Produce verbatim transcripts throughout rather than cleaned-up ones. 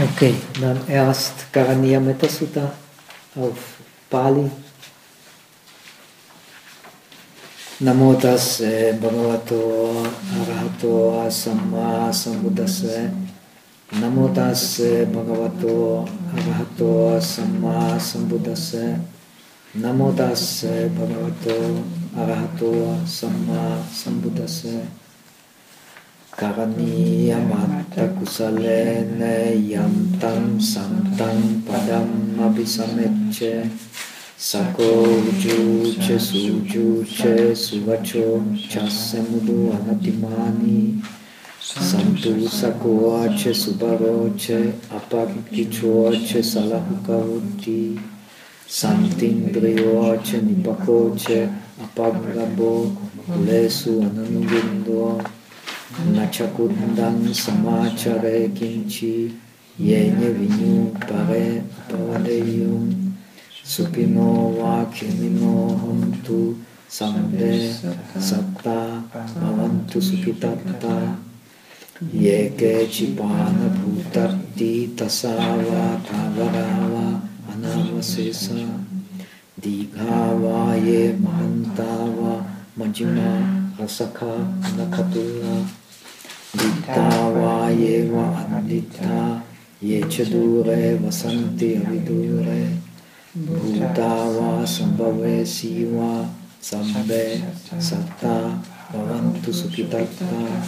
Okay, dann erst Karaniya Metta Sutta auf Pali. Namo tasse bhagavato arahato samma sambuddhassa. Namo tasse bhagavato arahato samma sambuddhassa. Namo tasse bhagavato arahato samma sambuddhassa. Karaniya matta kusalene yantam santam padam abhisamecce. Sako ujuce sujuce suvacho chasemudu anatimani. Santu sakoace subaroce apakkichoace salahukavuti. Santindrioace nipakoce apagabo kulesu ananugindo. Nachakundam samachare kinchi yenye vinyu pare apavadeyum. Supino vakimino hontu sambe satta bhavantu sukitatta. Yeke chipana bhutati tasava tavarava anavasesa. Dighava ye mahantava majima rasakha nakatula. Dittava ye va anditta ye chadure vasanti avidure. Bhutava sambhave siva sambe satta bhavantu sukitatta.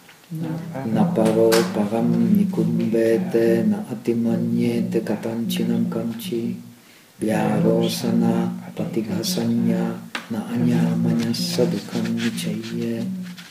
Naparo param nikumbete na atimanyete katanchinam kamchi. Vyarosana patighasanya na anyamanyassa dukham nichayye.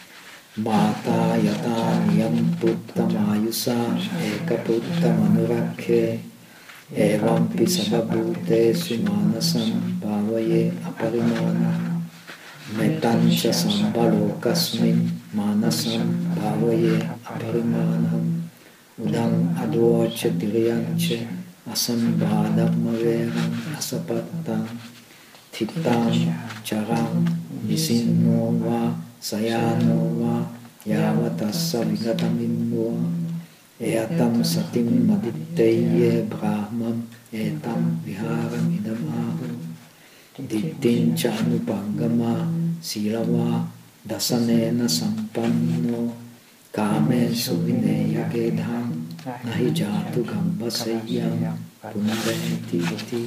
Mata yata niyam puttamayusa ekaputtamanorakhe. Evampi sabhabhute sumanasam bhavaye aparimana. Metancha sambalokasmin manasam bhavaye aparimanam. Udam advoce diryanche asambhadamaveram asapattam. Thittam charam nisinno va sayano va yavatassa vigatamindo. Etam satim maditeye brahmam etam viharam idam ahu. Dittin cha anupangama silava dasanena sampanno. Kame suvineya gedham nahi jatu gambaseyam punareti iti.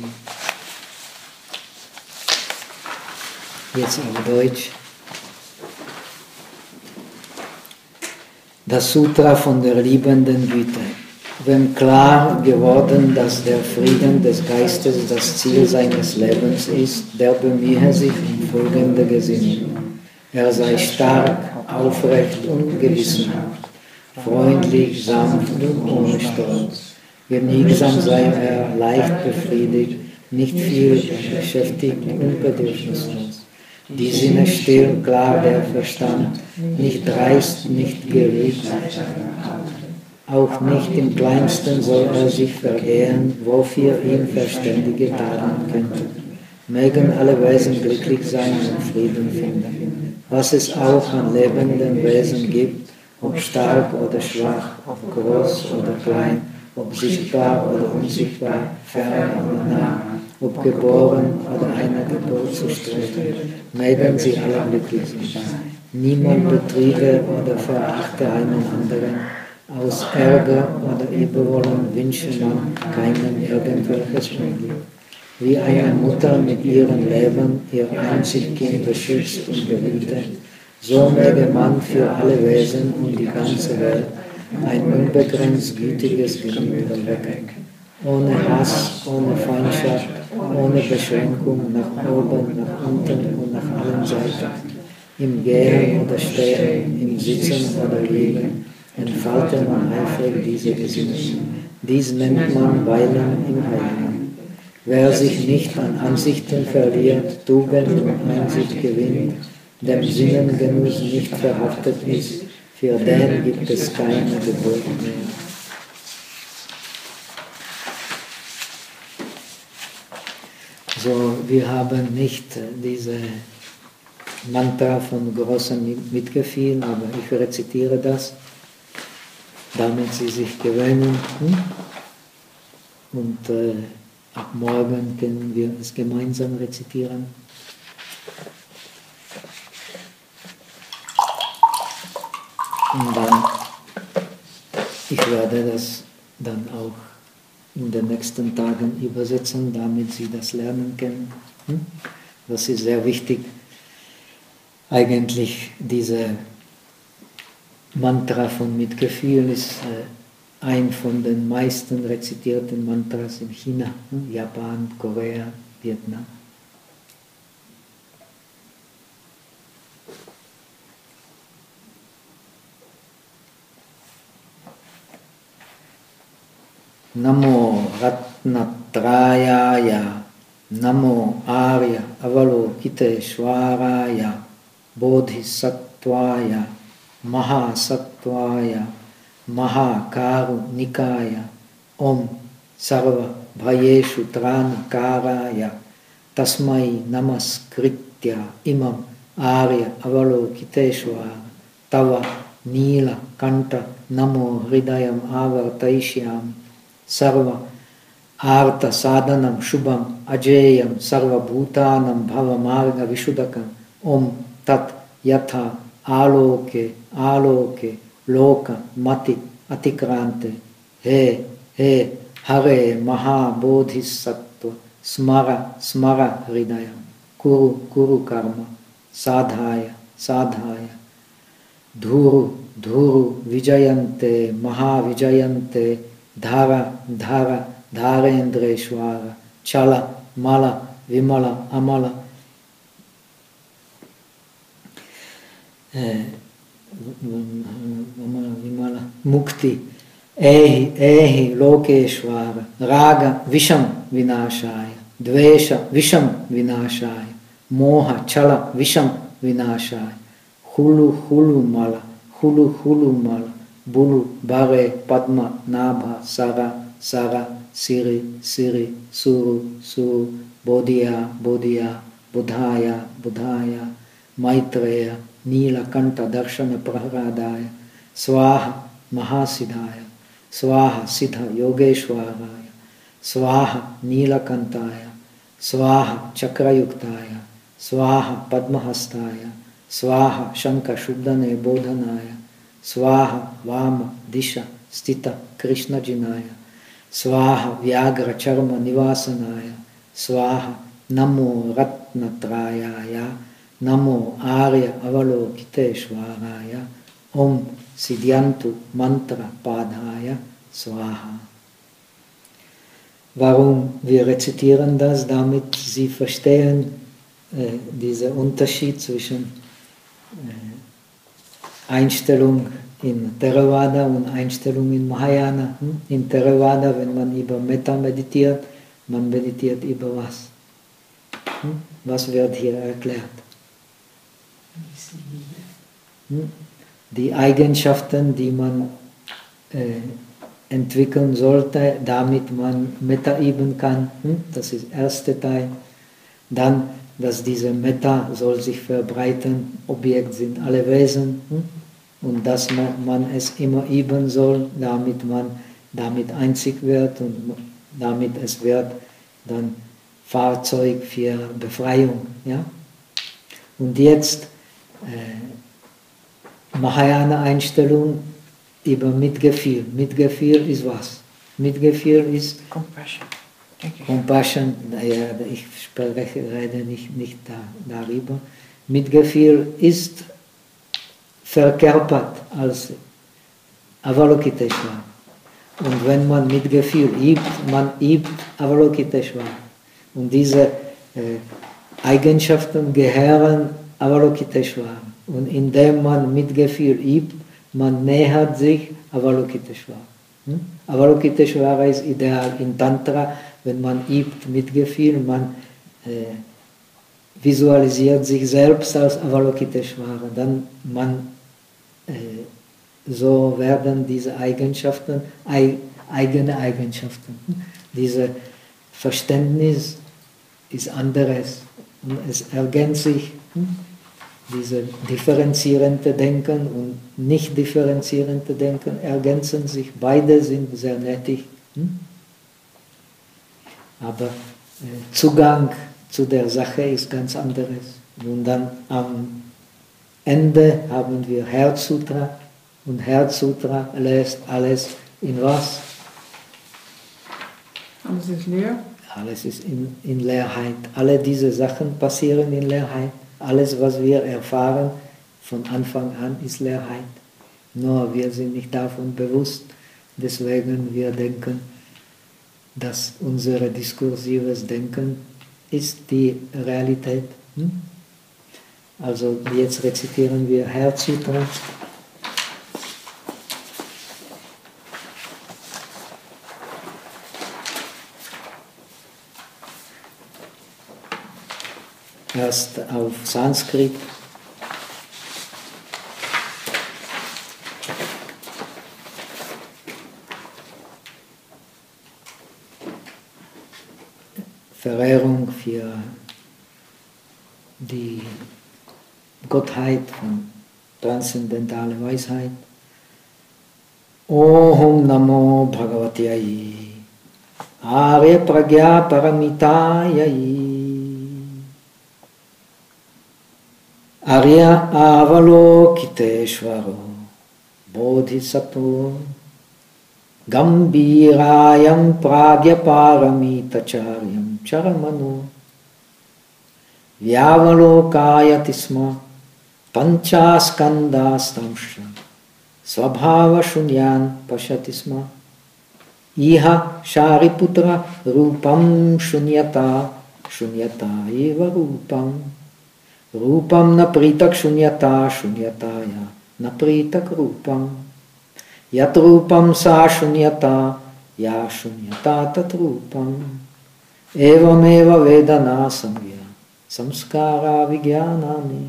Jetzt auf Deutsch. Das Sutra von der liebenden Güte. Wem klar geworden, dass der Frieden des Geistes das Ziel seines Lebens ist, der bemühe sich um folgende Gesinnung. Er sei stark, aufrecht und gewissenhaft, freundlich, sanft und ohne Stolz. Genügsam sei er, leicht befriedigt, nicht viel beschäftigt und bedürfnislos. Die Sinne still, klar der Verstand, nicht dreist, nicht gerügt. Auch nicht im Kleinsten soll er sich vergehen, wofür ihn Verständige tadeln könnten. Mögen alle Wesen glücklich sein und Frieden finden. Was es auch an lebenden Wesen gibt, ob stark oder schwach, ob groß oder klein, ob sichtbar oder unsichtbar, fern oder nah, ob geboren oder einer Geburt zu streben, mögen sie alle glücklich sein. Niemand betriebe oder verachte einen anderen. Aus Ärger oder Überwollen wünsche man keinem irgendwelches Unglück. Wie eine Mutter mit ihrem Leben ihr einzig Kind beschützt und behütet, so möge man für alle Wesen und die ganze Welt ein unbegrenzt gütiges Gemüt erwecken. Ohne Hass, ohne Feindschaft, ohne Beschränkung nach oben, nach unten und nach allen Seiten. Im Gehen oder Stehen, im Sitzen oder Liegen entfalte man eifrig diese Gesinnung. Dies nennt man Weilen im Heiligen. Wer sich nicht an Ansichten verliert, Tugend und Einsicht gewinnt, dem Sinnengenuss nicht verhaftet ist, für den gibt es keine Geburt mehr. So, wir haben nicht diese Mantra von großem Mitgefühl, aber ich rezitiere das, damit Sie sich gewöhnen. Hm? und äh, ab morgen können wir es gemeinsam rezitieren. Und dann, ich werde das dann auch in den nächsten Tagen übersetzen, damit Sie das lernen können. Das ist sehr wichtig, eigentlich diese Mantra von Mitgefühl ist äh, ein von den meisten rezitierten Mantras in China, Japan, Korea, Vietnam. Namo Ratnatrayaya, Namo Arya Avalokiteshvaraya, Bodhisattvaya, Mahasattvaya, Mahakarunikaya, Om Sarva Bhayeshu Tranakaraya, Tasmai Namaskritya Imam Arya Avalokiteshvara, Tava Nila Kanta Namo Hridayam Avartaishyami, Sarva Artha Sadhanam Shubham Ajayam Sarva Bhutanam Bhavamarga Vishudakam, Om Tat Yatha Aloke Aloke Loka Mati Atikrante, He He Hare Maha Bodhisattva, Smara Smara Hridayam, Kuru Kuru Karma, Sadhaya Sadhaya, Dhuru Dhuru Vijayante Maha Vijayante, Dhara Dhara Dharendreshwara, Chala Mala Vimala Amala, Vimala Mukti, Ehi Ehi Lokeshwara, Raga Visham Vinashaya, Dvesha Visham Vinashaya, Moha Chala Visham Vinashaya, Hulu Hulu Mala, Hulu Hulu Mala, Bulu Bare Padma Nabha Sara Sara Siri Siri Suru Suru, Bodhiya Bodhiya, Budhaya Budhaya, Maitreya Nila Kanta Darshana Praharadaya, Swaha Mahasiddhaya, Swaha Siddha Yogeshwaraya, Swaha Nilakantaya, Swaha Chakrayuktaya, Swaha Padmahastaya, Swaha Shanka Shubdane Bodhanaya, Swaha Vama Disha Stita Krishna Jinaya, Swaha Vyagra Charma Nivasanaya, Swaha Namo Ratnatrayaya, Namo Arya Avalokiteshvaraya, Om Siddhyantu Mantra Padhaya Swaha. Warum wir rezitieren das? Damit Sie verstehen äh, diesen Unterschied zwischen äh, Einstellung in Theravada und Einstellung in Mahayana. In Theravada, wenn man über Metta meditiert, man meditiert über was? Was wird hier erklärt? Die Eigenschaften, die man äh, entwickeln sollte, damit man Metta üben kann, das ist der erste Teil. Dann, dass diese Metta soll sich verbreiten, Objekt sind alle Wesen, und dass man, man es immer üben soll, damit man damit einzig wird und damit es wird dann Fahrzeug für Befreiung. Ja? Und jetzt äh, Mahayana-Einstellung über Mitgefühl. Mitgefühl ist was? Mitgefühl ist Compassion. Compassion, naja, ich spreche, rede nicht, nicht da, darüber. Mitgefühl ist verkörpert als Avalokiteshvara. Und wenn man Mitgefühl übt, man übt Avalokiteshvara. Und diese äh, Eigenschaften gehören Avalokiteshvara. Und indem man Mitgefühl übt, man nähert sich Avalokiteshvara. Hm? Avalokiteshvara ist ideal in Tantra, wenn man übt Mitgefühl, man äh, visualisiert sich selbst als Avalokiteshvara. Dann man, äh, so werden diese Eigenschaften ei, eigene Eigenschaften. Dieses Verständnis ist anderes. Es ergänzt sich. Diese differenzierende Denken und nicht differenzierende Denken ergänzen sich. Beide sind sehr nötig. aber äh, Zugang zu der Sache ist ganz anderes. Und dann am Ende haben wir Herzsutra, und Herzsutra lässt alles in was? Alles ist leer. Alles ist in, in Leerheit. Alle diese Sachen passieren in Leerheit. Alles, was wir erfahren, von Anfang an ist Leerheit. Nur wir sind nicht davon bewusst. Deswegen wir denken, dass unser diskursives Denken ist die Realität. Hm? Also jetzt rezitieren wir Herzsutra. Erst auf Sanskrit. Verehrung für die Gottheit von transzendentaler Weisheit. Om Namo Bhagavatiyai Arya Pragya Paramitayai Arya Avalokiteshvaro Bodhisattva Gambhirayam Pragya Paramitacharyam Charamano Vyavalokayati sma Panchaskandastamsha Svabhava Shunyan Pashati sma Iha Shariputra Rupam Shunyata Shunyata Eva Rupam Rupam na pritak Shunyata Shunyataya na pritak Rupam Yat Rupam sa Shunyata Ya Shunyata tat Rupam Evam eva Vedana Samya Samskara Vigyanani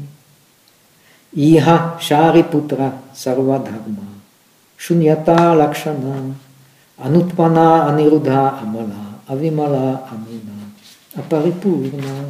Iha Shariputra Sarvadharma Shunyata Lakshana Anutpana Anirudha Amala Avimala Amuna Aparipurna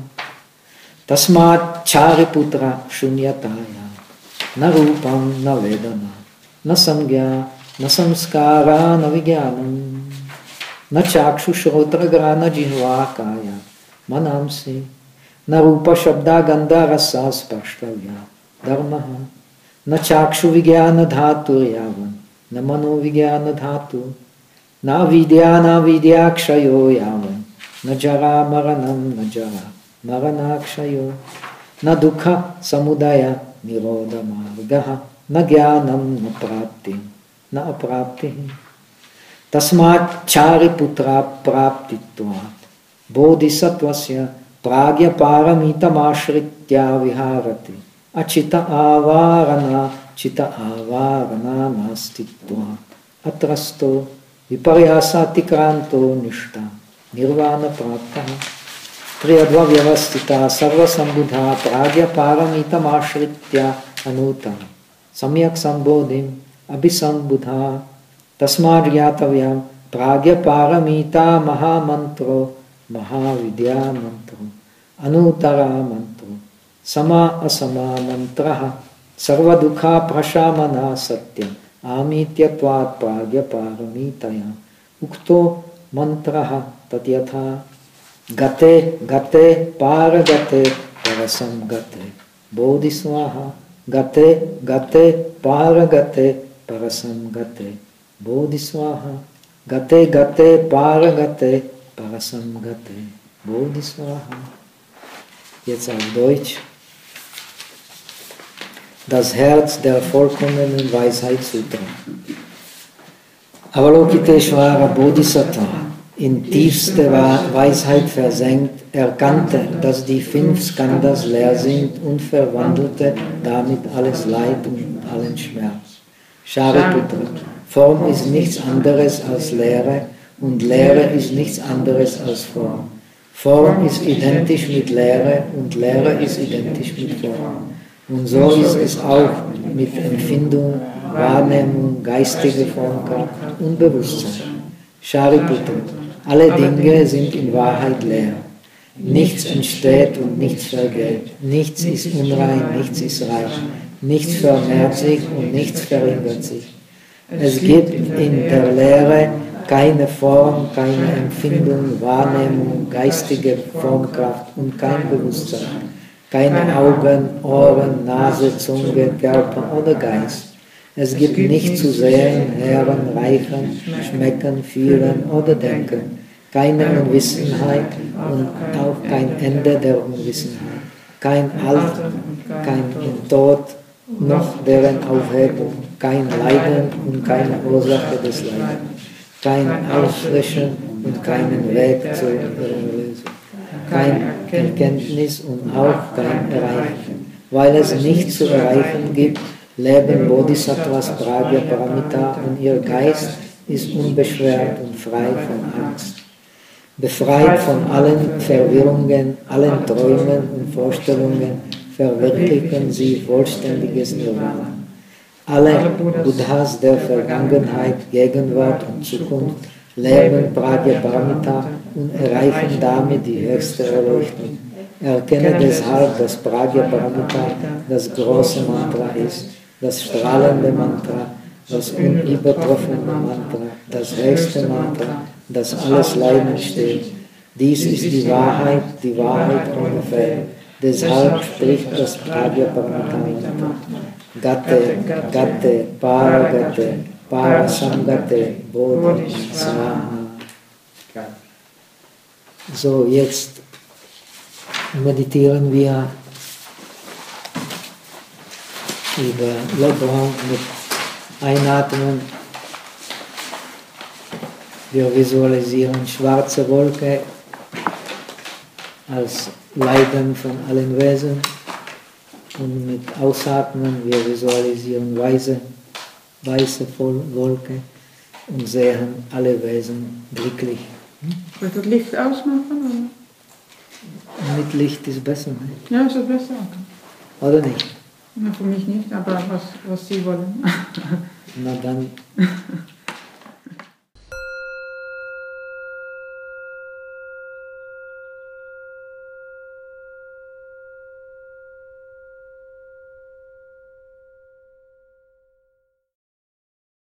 Tasmat Chariputra Shunyataya Na Rupam Na Vedana Na Samgya Na Samskara Na Vigyanam Na Chakshu Shrotra Grana Jihva Kaya Manamsi Na Rupa Shabda Gandha Rasa Spashtavya Dharmaha Na Chakshu Vigyana Dhatu Yavan Na Mano Vigyana Dhatu Na Vidya Na Vidya Kshayo Yavan Na Jara Maranam Na Jara Marana Kshayo Na Dukha Samudaya Nirodha Margaha Na Jnanam Na Prapti Na Aprapti Tasmat Chariputra Praptitvat Bodhisattvasya Pragya Paramitamasritya Viharati Achita Avarana Chita Avarana Nastitva Atrasto Viparyasatikanto Nishta Nirvana Praptaha Triyadva Vyavastita Sarva Sambudha Pragya Paramitamasritya Anuta Samyak Sambodhim Abhisambudha Tasmad Yatavyam Pragya Paramita Mahamantro Mahavidya Mantro Anutara Mantro Sama Asama Mantraha Sarva Dukha Prashamana Satyam Amityatvat Pragya Paramitaya Ukto Mantraha Tatyatha Gate Gate Paragate Parasam Gate Bodhiswaha Gate Gate Paragate Parasam Gate Bodhiswaha Gate Gate Paragate Parasam Gate Bodhiswaha. Jetzt auf Deutsch. Das Herz der vollkommenen Weisheit Sutra. Avalokiteshvara Bodhisattva, in tiefste Weisheit versenkt, erkannte, dass die fünf Skandhas leer sind und verwandelte damit alles Leid und allen Schmerz. Shariputra, Form ist nichts anderes als Leere und Leere ist nichts anderes als Form. Form ist identisch mit Leere und Leere ist identisch mit Form. Und so ist es auch mit Empfindung, Wahrnehmung, geistige Formkraft und Bewusstsein. Shariputra, alle Dinge sind in Wahrheit leer. Nichts entsteht und nichts vergeht. Nichts ist unrein, nichts ist rein. Nichts vermehrt sich und nichts verringert sich. Es gibt in der Leere keine Form, keine Empfindung, Wahrnehmung, geistige Formkraft und kein Bewusstsein. Keine Augen, Ohren, Nase, Zunge, Körper oder Geist. Es gibt nichts zu sehen, hören, reichen, schmecken, fühlen oder denken. Keine Unwissenheit und auch kein Ende der Unwissenheit. Kein Alter, kein Tod, noch deren Aufhebung. Kein Leiden und keine Ursache des Leidens. Kein Auslöschen und keinen Weg zur Lösung. Kein Erkenntnis und auch kein Erreichen. Weil es nichts zu erreichen gibt, leben Bodhisattvas Pragya Paramita und ihr Geist ist unbeschwert und frei von Angst. Befreit von allen Verwirrungen, allen Träumen und Vorstellungen, verwirklichen sie vollständiges Nirvana. Alle Buddhas der Vergangenheit, Gegenwart und Zukunft leben Pragya Paramita und erreichen damit die höchste Erleuchtung. Erkenne deshalb, dass Pragya Paramita das große Mantra ist, das strahlende Mantra, das unübertroffene Mantra, das höchste Mantra, das alles Leiden steht. Dies ist die Wahrheit, die Wahrheit ohne Fehl. Deshalb spricht das Pragya Paramita Mantra. Gate, Gate, Paragate, Parasamgate, Bodhi, Swaha. So, jetzt meditieren wir über Lobhuang mit Einatmen. Wir visualisieren schwarze Wolke als Leiden von allen Wesen. Und mit Ausatmen, wir visualisieren weiße, weiße Wolke und sehen alle Wesen glücklich. Soll ich das Licht ausmachen? Oder? Mit Licht ist besser, ne? Ja, ist das besser. Oder nicht? Na, für mich nicht, aber was, was Sie wollen. Na dann